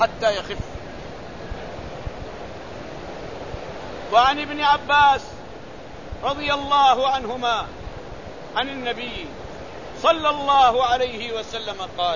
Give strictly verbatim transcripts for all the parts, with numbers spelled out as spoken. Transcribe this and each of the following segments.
حتى يخف. وعن ابن عباس رضي الله عنهما عن النبي صلى الله عليه وسلم قال: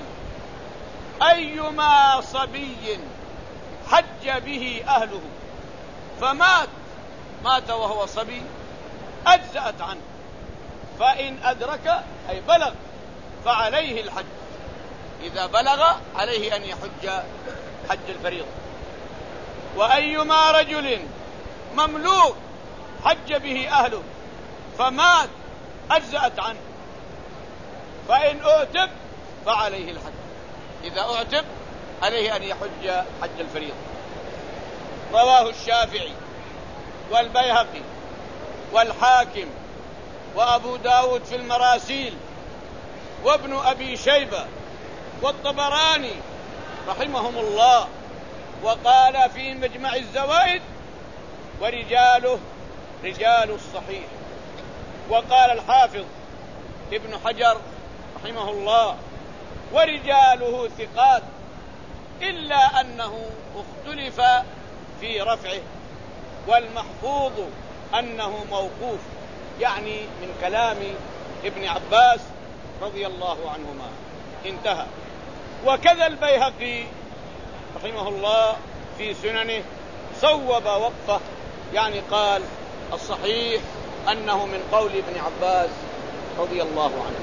أيما صبي حج به أهله فمات مات وهو صبي أجزأت عنه، فإن أدرك أي بلغ فعليه الحج، إذا بلغ عليه أن يحج حج الفريضة. وأيما رجل مملوك حج به أهله فمات أجزأت عنه، فإن أعتق فعليه الحج، إذا أعتق عليه أن يحج حج الفريضة. رواه الشافعي والبيهقي والحاكم وأبو داود في المراسيل وابن أبي شيبة والطبراني رحمهم الله، وقال في مجمع الزوائد: ورجاله رجال الصحيح. وقال الحافظ ابن حجر رحمه الله: ورجاله ثقات، إلا أنه اختلف في رفعه، والمحفوظ أنه موقوف، يعني من كلام ابن عباس رضي الله عنهما. انتهى. وكذا البيهقي رحمه الله في سننه صوب وقفه، يعني قال: الصحيح أنه من قول ابن عباس رضي الله عنه.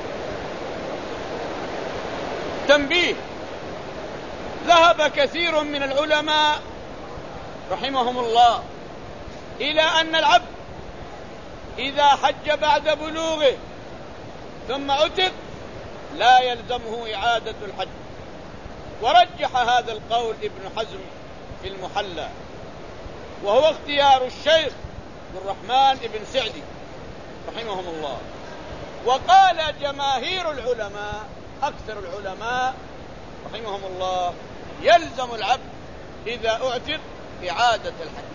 تنبيه: ذهب كثير من العلماء رحمهم الله إلى أن العبد إذا حج بعد بلوغه ثم عتق لا يلزمه إعادة الحج، ورجح هذا القول ابن حزم في المحلى، وهو اختيار الشيخ عبد الرحمن بن سعدي رحمهم الله. وقال جماهير العلماء، أكثر العلماء رحمهم الله، يلزم العبد إذا أعتق إعادة الحج.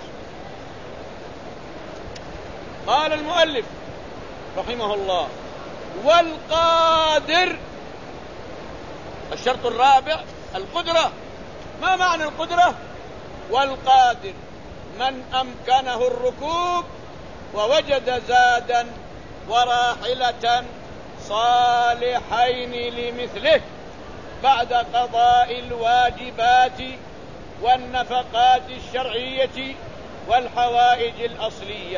قال المؤلف رحمه الله: والقادر، الشرط الرابع القدرة. ما معنى القدرة؟ والقادر من أمكنه الركوب ووجد زادا وراحلة صالحين لمثله بعد قضاء الواجبات والنفقات الشرعية والحوائج الأصلية.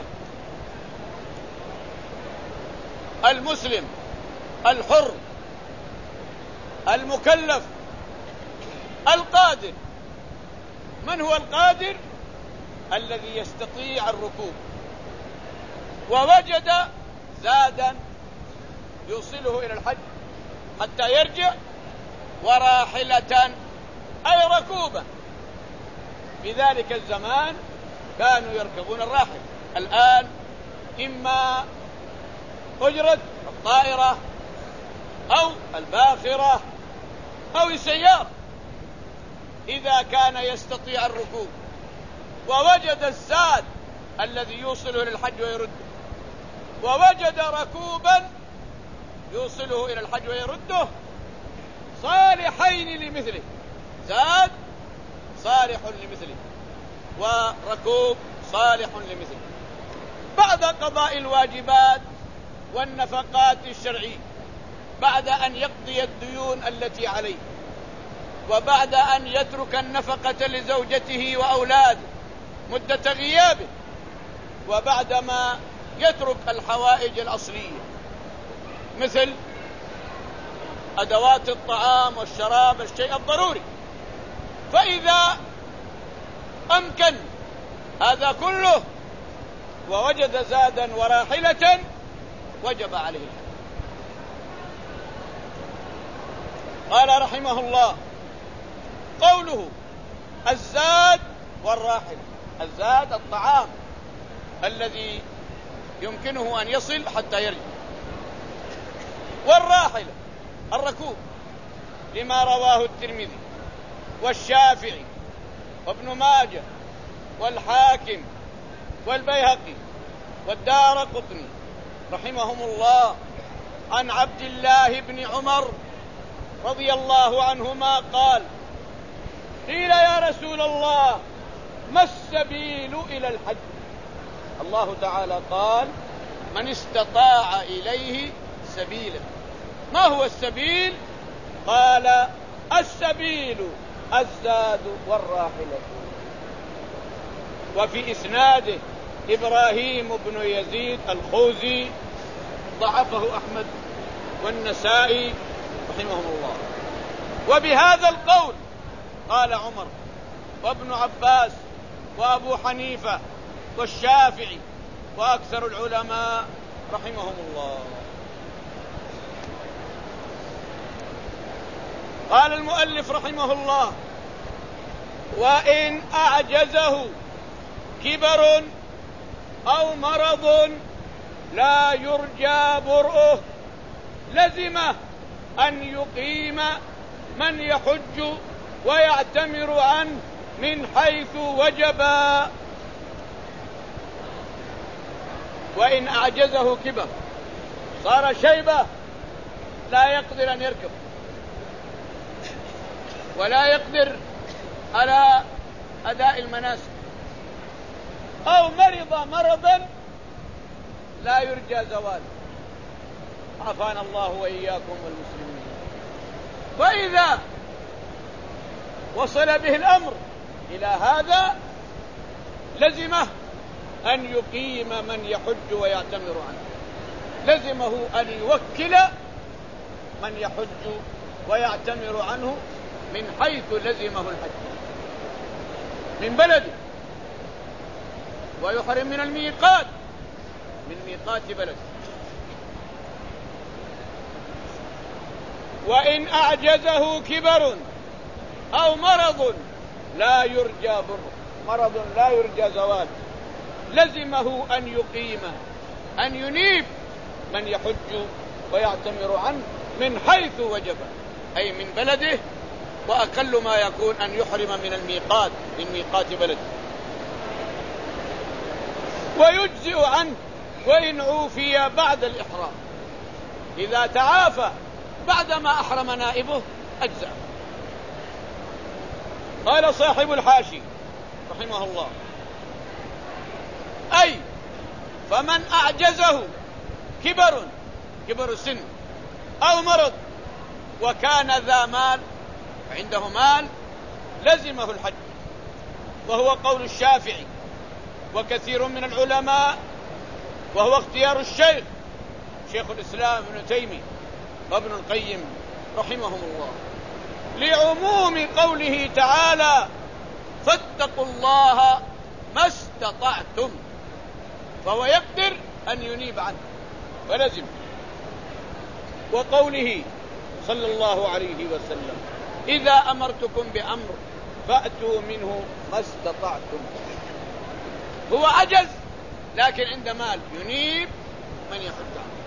المسلم الحر المكلف القادر. من هو القادر؟ الذي يستطيع الركوب ووجد زادا يوصله إلى الحج حتى يرجع، وراحلة أي ركوبا. في ذلك الزمان كانوا يركبون الراحل، الآن إما أجرة الطائرة أو الباخرة أو السيارة. إذا كان يستطيع الركوب ووجد الزاد الذي يوصله إلى الحج ويرده، ووجد ركوبا يوصله إلى الحج ويرده صالحين لمثله، زاد صالح لمثله وركوب صالح لمثله، بعد قضاء الواجبات والنفقات الشرعية، بعد أن يقضي الديون التي عليه، وبعد أن يترك النفقة لزوجته وأولاده مدة غيابه، وبعدما يترك الحوائج الأصلية مثل أدوات الطعام والشراب، الشيء الضروري. فإذا أمكن هذا كله ووجد زادا وراحلة وجب عليه الحج. قال رحمه الله: قوله الزاد والراحلة، الزاد الطعام الذي يمكنه أن يصل حتى يرجع، والراحلة الركوب، لما رواه الترمذي والشافعي وابن ماجه والحاكم والبيهقي والدارقطني رحمهم الله عن عبد الله بن عمر رضي الله عنهما قال: قيل يا رسول الله ما السبيل إلى الحج؟ الله تعالى قال من استطاع إليه سبيلا. ما هو السبيل؟ قال السبيل الزاد والراحلة. وفي إسناده إبراهيم بن يزيد الخوزي ضعفه أحمد والنسائي رحمهم الله. وبهذا القول قال عمر وابن عباس وأبو حنيفة والشافعي وأكثر العلماء رحمهم الله. قال المؤلف رحمه الله وإن أعجزه كبر أو مرض لا يرجى برؤه لزمه أن يقيم من يحج ويعتمر عنه من حيث وجبا. وإن أعجزه كبر، صار شيبة لا يقدر أن يركب ولا يقدر على أداء المناسك، أو مرض مرضا لا يرجى زواله، عافانا الله وإياكم والمسلمين. وإذا وصل به الأمر إلى هذا لزمه أن يقيم من يحج ويعتمر عنه، لزمه أن يوكل من يحج ويعتمر عنه من حيث لزمه الحج من بلده، ويحرم من الميقات من ميقات بلده. وإن أعجزه كبر أو مرض لا يرجى بره، مرض لا يرجى زوال، لزمه أن يقيم أن ينيب من يحج ويعتمر عنه من حيث وجب، أي من بلده، وأقل ما يكون أن يحرم من الميقات من ميقات بلده. ويجزئ عنه وإن عوفي بعد الإحرام، إذا تعافى بعدما أحرم نائبه أجزأ. قال صاحب الحاشي رحمه الله أي فمن أعجزه كبر كبر السن أو مرض وكان ذا مال، عنده مال، لزمه الحج، وهو قول الشافعي وكثير من العلماء، وهو اختيار الشيخ شيخ الإسلام ابن تيمية وابن القيم رحمهم الله، لعموم قوله تعالى فاتقوا الله ما استطعتم، فهو يقدر أن ينيب عنه ولزم. وقوله صلى الله عليه وسلم إذا أمرتكم بأمر فأتوا منه ما استطعتم، هو عجز لكن عند مال ينيب من يحج عنه.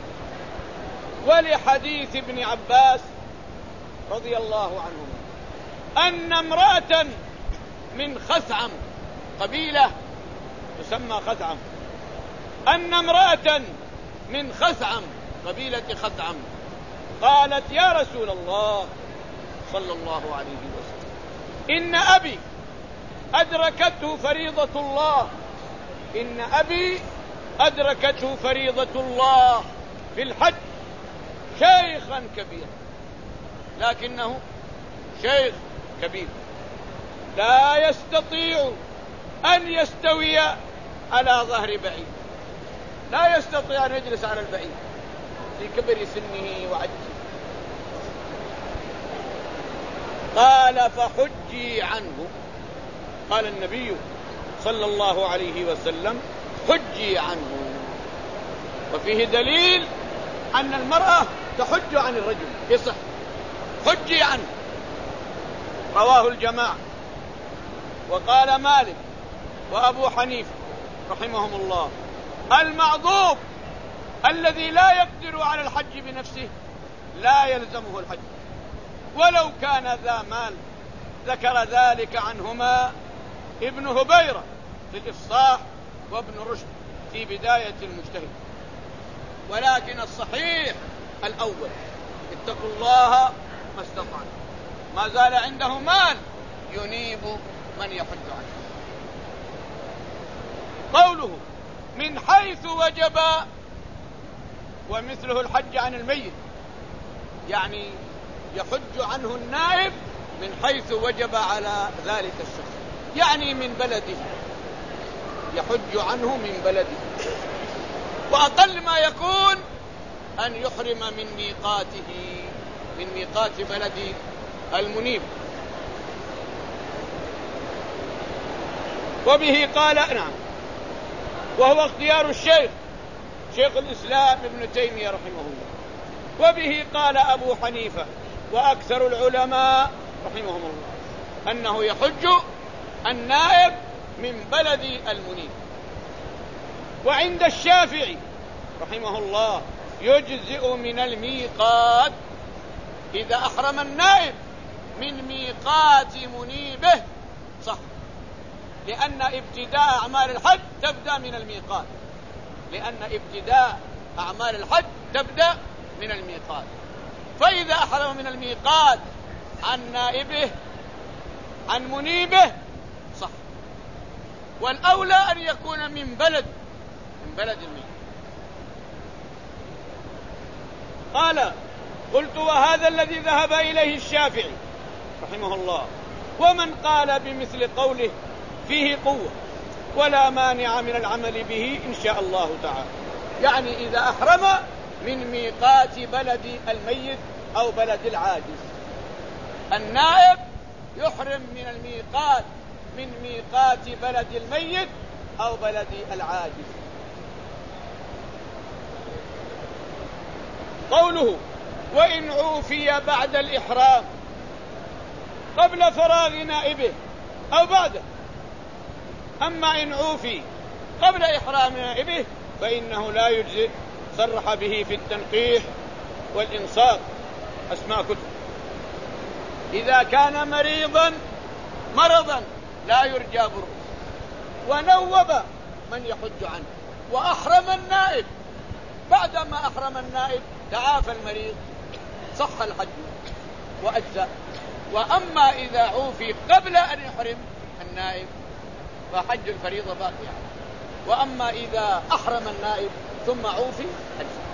ولحديث ابن عباس رضي الله عنهما أن امرأة من خثعم، قبيلة تسمى خثعم، أن امرأة من خثعم قبيلة خثعم قالت يا رسول الله صلى الله عليه وسلم إن أبي أدركته فريضة الله إن أبي أدركته فريضة الله في الحج شيخا كبيرا، لكنه شيخ كبير لا يستطيع أن يستوي على ظهر بعيد، لا يستطيع أن يجلس على البعيد لكبر سنه وعجزه. قال فحجي عنه، قال النبي صلى الله عليه وسلم حجي عنه. وفيه دليل أن المرأة تحج عن الرجل يصح، حجي عنه، رواه الجماعة. وقال مالك وأبو حنيفة رحمهم الله المعذوب الذي لا يقدر على الحج بنفسه لا يلزمه الحج ولو كان ذا مال. ذكر ذلك عنهما ابن هبيرة في الإفصاح وابن رشد في بداية المجتهد. ولكن الصحيح الأول اتقوا الله ما استطعتم، ما زال عنده مال ينيب من يحج عنه. قوله من حيث وجب ومثله الحج عن الميت، يعني يحج عنه النائب من حيث وجب على ذلك الشخص، يعني من بلده، يحج عنه من بلده. وأقل ما يكون أن يحرم من ميقاته، من ميقات بلد المنيب. وبه قال نعم، وهو اختيار الشيخ شيخ الإسلام ابن تيمية رحمه الله. وبه قال أبو حنيفة وأكثر العلماء رحمهم الله أنه يحج النائب من بلد المنيب. وعند الشافعي رحمه الله يجزئ من الميقات إذا أحرم النائب من ميقات منيبه، صح، لأن ابتداء أعمال الحج تبدأ من الميقات، لأن ابتداء أعمال الحج تبدأ من الميقات. فإذا أحرم من الميقات عن نائبه عن منيبه صح، والأولى أن يكون من بلد من بلد المنيب. قال قلت وهذا الذي ذهب إليه الشافعي رحمه الله، ومن قال بمثل قوله فيه قوة ولا مانع من العمل به إن شاء الله تعالى، يعني إذا أحرم من ميقات بلد الميت أو بلد العاجز. النائب يحرم من الميقات من ميقات بلد الميت أو بلد العاجز. قوله وإن عوفي بعد الإحرام قبل فراغ نائبه أو بعده. أما إن عوفي قبل إحرام نائبه فإنه لا يجزئ، صرح به في التنقيح والإنصاف أسماء كتب. إذا كان مريضا مرضا لا يرجى بره ونوب من يحج عنه وأحرم النائب، بعدما أحرم النائب تعافى المريض صح الحج وأجزاء. وأما إذا عوفي قبل أن يحرم النائب فحج الفريضة باقي، وأما إذا أحرم النائب ثم عوفي أجزاء.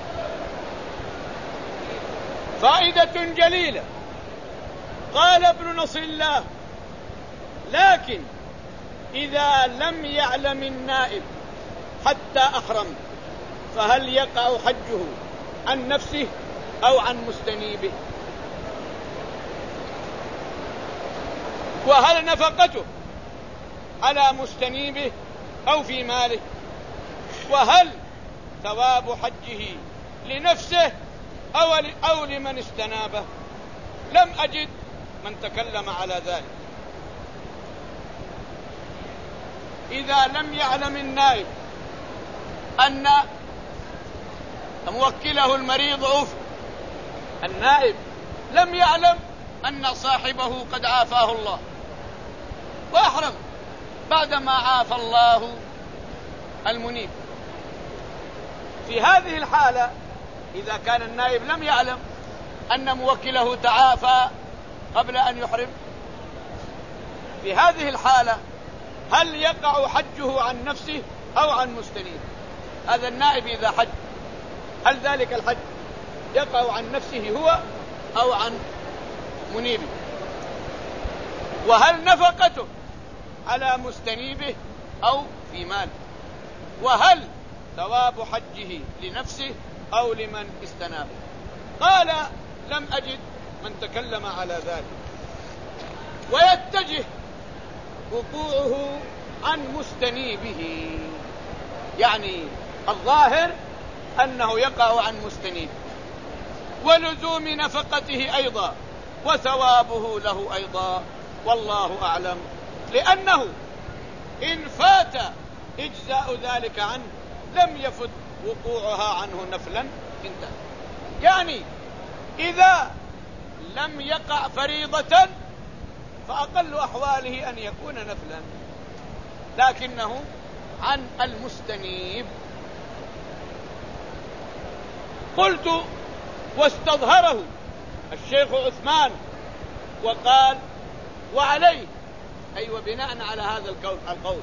فائدة جليلة. قال ابن نصر الله لكن إذا لم يعلم النائب حتى أحرم فهل يقع حجه عن نفسه أو عن مستنيبه؟ وهل نفقته على مستنيبه أو في ماله؟ وهل ثواب حجه لنفسه أو, أو لمن استنابه؟ لم أجد من تكلم على ذلك. إذا لم يعلم النائب أن موكله المريض عوف، النائب لم يعلم أن صاحبه قد عافاه الله وأحرم بعدما عافى الله المنيب. في هذه الحالة إذا كان النائب لم يعلم أن موكله تعافى قبل أن يحرم، في هذه الحالة هل يقع حجه عن نفسه أو عن مستنيب؟ هذا النائب إذا حج هل ذلك الحج يقع عن نفسه هو أو عن منيبه؟ وهل نفقته على مستنيبه أو في مال؟ وهل ثواب حجه لنفسه أو لمن استنابه؟ قال لم أجد من تكلم على ذلك. ويتجه وقوعه عن مستنيبه، يعني الظاهر أنه يقع عن مستنيبه، ولزوم نفقته أيضا وثوابه له أيضا، والله أعلم. لأنه إن فات إجزاء ذلك عنه لم يفت وقوعها عنه نفلا انتهى. يعني إذا لم يقع فريضة فأقل أحواله أن يكون نفلا، لكنه عن المستنيب. قلت واستظهره الشيخ عثمان وقال وعليه، أي وبناء على هذا القول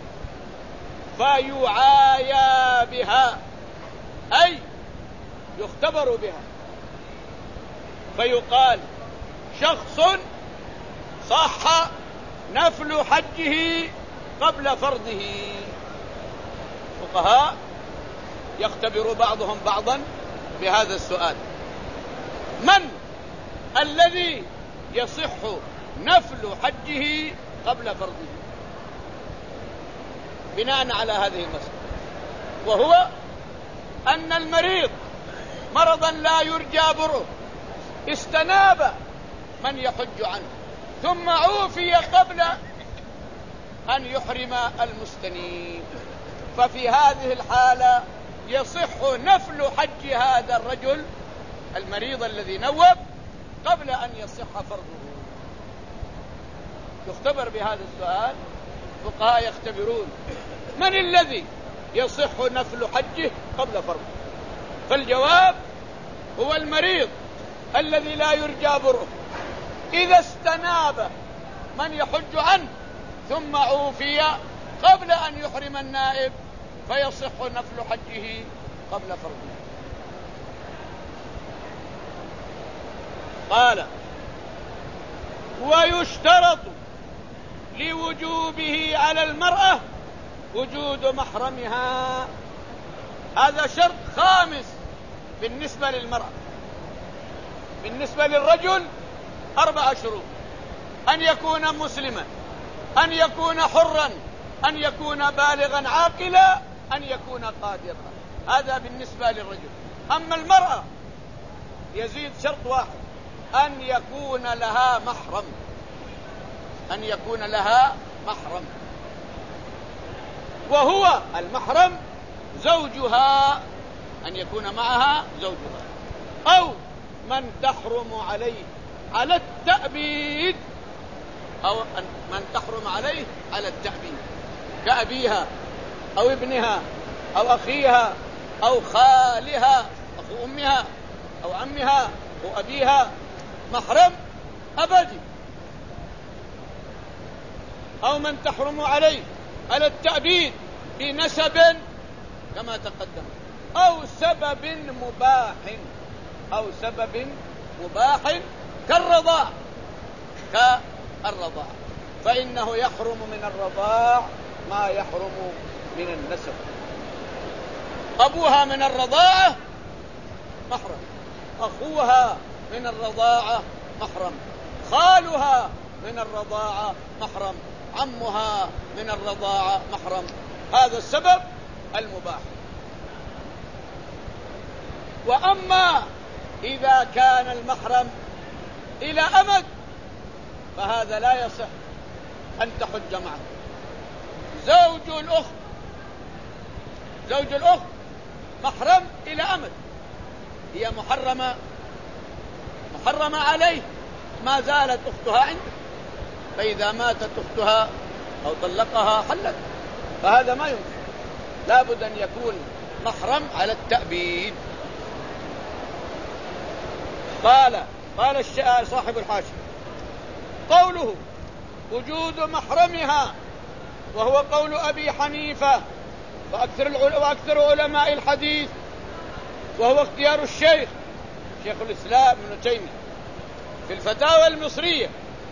فيعايا بها، أي يختبر بها، فيقال شخص صح نفل حجه قبل فرضه. فقهاء يختبر بعضهم بعضا بهذا السؤال: من الذي يصح نفل حجه قبل فرضه؟ بناء على هذه المسألة، وهو أن المريض مرضا لا يرجى بره استناب من يحج عنه ثم عوفي قبل أن يحرم المستنيب، ففي هذه الحالة يصح نفل حج هذا الرجل المريض الذي نوب قبل أن يصح فرضه. يختبر بهذا السؤال، فقهاء يختبرون من الذي يصح نفل حجه قبل فرضه، فالجواب هو المريض الذي لا يرجى بره إذا استناب من يحج عنه ثم عوفي قبل أن يحرم النائب فيصح نفل حجه قبل فرضه. قال: ويشترط لوجوبه على المرأة وجود محرمها. هذا شرط خامس بالنسبة للمرأة. بالنسبة للرجل أربع شروط: أن يكون مسلما، أن يكون حرا، أن يكون بالغا عاقلا، أن يكون قادرا. هذا بالنسبة للرجل. أما المرأة يزيد شرط واحد: أن يكون لها محرم، أن يكون لها محرم، وهو المحرم زوجها، أن يكون معها زوجها، أو من تحرم عليه على التأبيد، أو من تحرم عليه على التأبيد كأبيها أو ابنها أو أخيها أو خالها أخو أمها أو عمها أو أبيها، محرم أبدي. أو من تحرم عليه على التأبيد بنسب كما تقدم، أو سبب مباح، أو سبب مباح كالرضاع، كالرضاع، فإنه يحرم من الرضاع ما يحرم من النسب. أبوها من الرضاعة محرم، أخوها من الرضاعة محرم، خالها من الرضاعة محرم، عمها من الرضاعة محرم. هذا السبب المباح. وأما إذا كان المحرم إلى أمد فهذا لا يصح أن تحج معه. زوج الأخت، زوج الأخت محرم إلى أمد، هي محرمة محرمة عليه ما زالت أختها عنده، فإذا ماتت أختها أو طلقها حلت، فهذا ما يمكن، لابد أن يكون محرم على التأبيد. قال قال صاحب الحاشية: قوله وجود محرمها وهو قول أبي حنيفة وأكثر, وأكثر علماء الحديث، وهو اختيار الشيخ شيخ الإسلام ابن تيمية في الفتاوى المصرية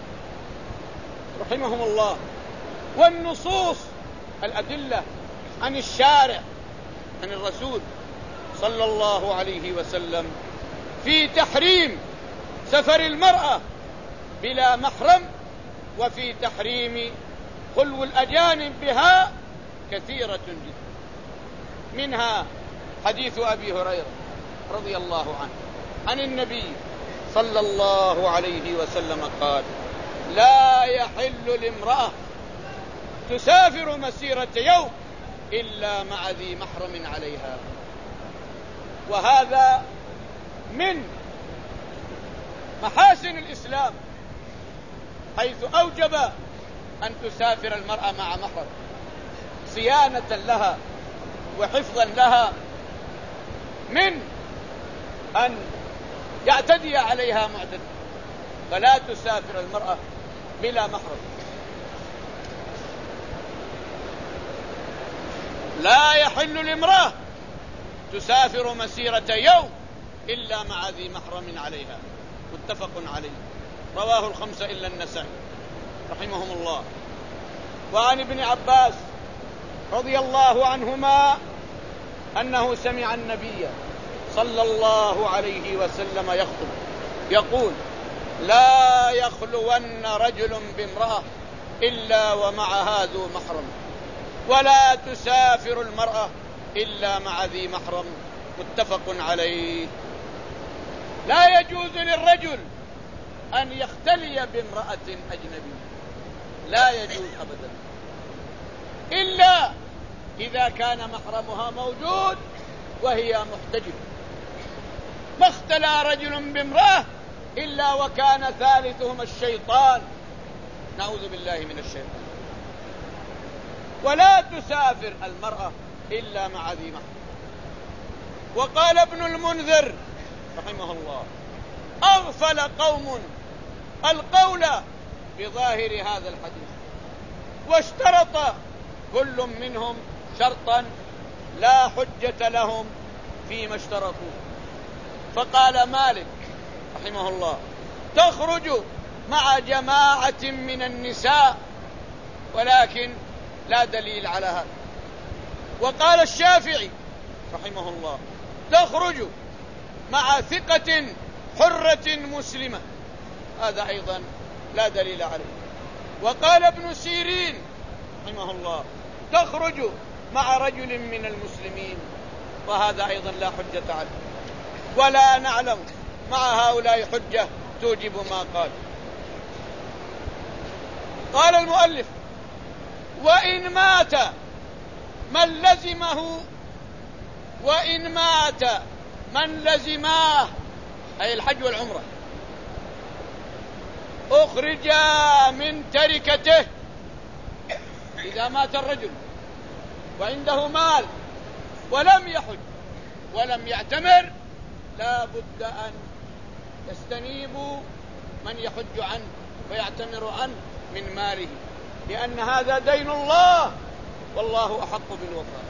رحمهم الله. والنصوص الأدلة عن الشارع عن الرسول صلى الله عليه وسلم في تحريم سفر المرأة بلا محرم وفي تحريم خلو الأجانب بها كثيرة جدا. منها حديث أبي هريرة رضي الله عنه عن النبي صلى الله عليه وسلم قال: لا يحل لامرأة تسافر مسيرة يوم إلا مع ذي محرم عليها. وهذا من محاسن الإسلام، حيث أوجب أن تسافر المرأة مع محرم صيانة لها وحفظا لها من أن يعتدي عليها معتدي. فلا تسافر المرأة بلا محرم. لا يحل لامرأة تسافر مسيرة يوم إلا مع ذي محرم عليها، متفق عليه، رواه الخمسة إلا النسائي رحمهم الله. وعن ابن عباس رضي الله عنهما أنه سمع النبي صلى الله عليه وسلم يخطب يقول: لا يخلون رجل بامرأة إلا ومعها ذو محرم، ولا تسافر المرأة إلا مع ذي محرم، متفق عليه. لا يجوز للرجل أن يختلي بامرأة أجنبية، لا يجوز أبدا، إلا إذا كان محرمها موجود وهي محتجبة. ما اختلى رجل بامرأة إلا وكان ثالثهما الشيطان، نعوذ بالله من الشيطان. ولا تسافر المرأة إلا مع ذي محرم. وقال ابن المنذر رحمه الله: أغفل قوم القول بظاهر هذا الحديث، واشترط كل منهم شرطا لا حجة لهم فيما اشترطوا. فقال مالك رحمه الله: تخرج مع جماعة من النساء، ولكن لا دليل على هذا. وقال الشافعي رحمه الله: تخرج مع ثقة حرة مسلمة، هذا أيضا لا دليل عليه. وقال ابن سيرين رحمه الله: تخرج مع رجل من المسلمين، وهذا أيضا لا حجة عليه، ولا نعلم مع هؤلاء حجة توجب ما قال. قال المؤلف: وإن مات من لزمه وإن مات من لزماه، أي الحج والعمرة، أخرج من تركته. إذا مات الرجل وعنده مال ولم يحج ولم يعتمر، لا بد أن يستنيب من يحج عنه ويعتمر عنه من ماله، لأن هذا دين الله والله أحق بالوفاء.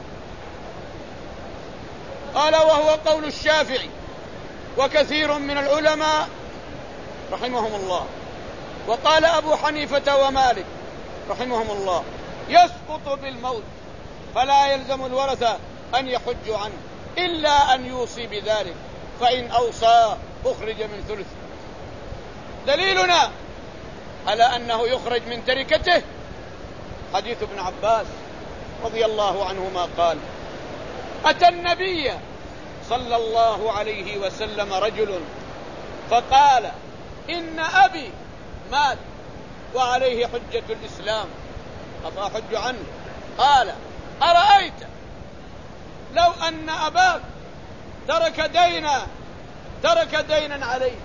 قال: وهو قول الشافعي وكثير من العلماء رحمهم الله. وقال أبو حنيفة ومالك رحمهم الله: يسقط بالموت، فلا يلزم الورثة أن يحجوا عنه إلا أن يوصي بذلك، فإن أوصى أخرج من ثلث. دليلنا على أنه يخرج من تركته حديث ابن عباس رضي الله عنهما قال: أتى النبي صلى الله عليه وسلم رجل فقال: إن أبي مات وعليه حجة الإسلام، أفأحج عنه؟ قال: أرأيت لو أن أباك ترك دينا ترك دينا عليه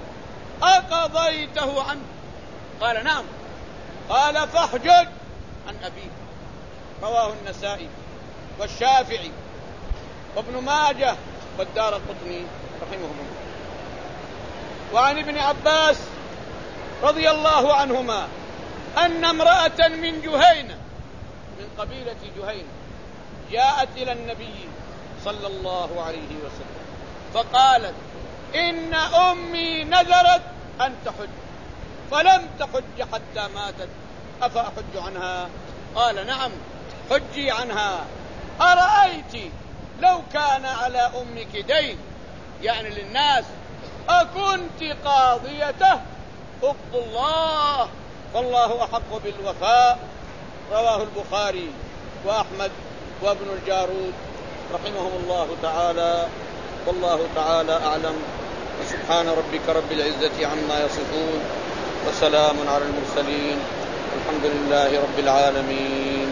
أقضيته عنه؟ قال: نعم. قال: فاحجج عن أبيه. رواه النسائي والشافعي وابن ماجه والدارقطني رحمهم الله. وعن ابن عباس رضي الله عنهما أن امرأة من جهينة، من قبيلة جهينة، جاءت إلى النبي صلى الله عليه وسلم فقالت: إن أمي نذرت أن تحج فلم تحج حتى ماتت، أفأحج عنها؟ قال: نعم، حجي عنها. أرأيت لو كان على أمك دين، يعني للناس، أكنت قاضيته؟ اقض الله والله أحق بالوفاء. رواه البخاري وأحمد وابن الجارود رحمهم الله تعالى. والله تعالى أعلم. وسبحان ربك رب العزة عما يصفون، وسلام على المرسلين، الحمد لله رب العالمين.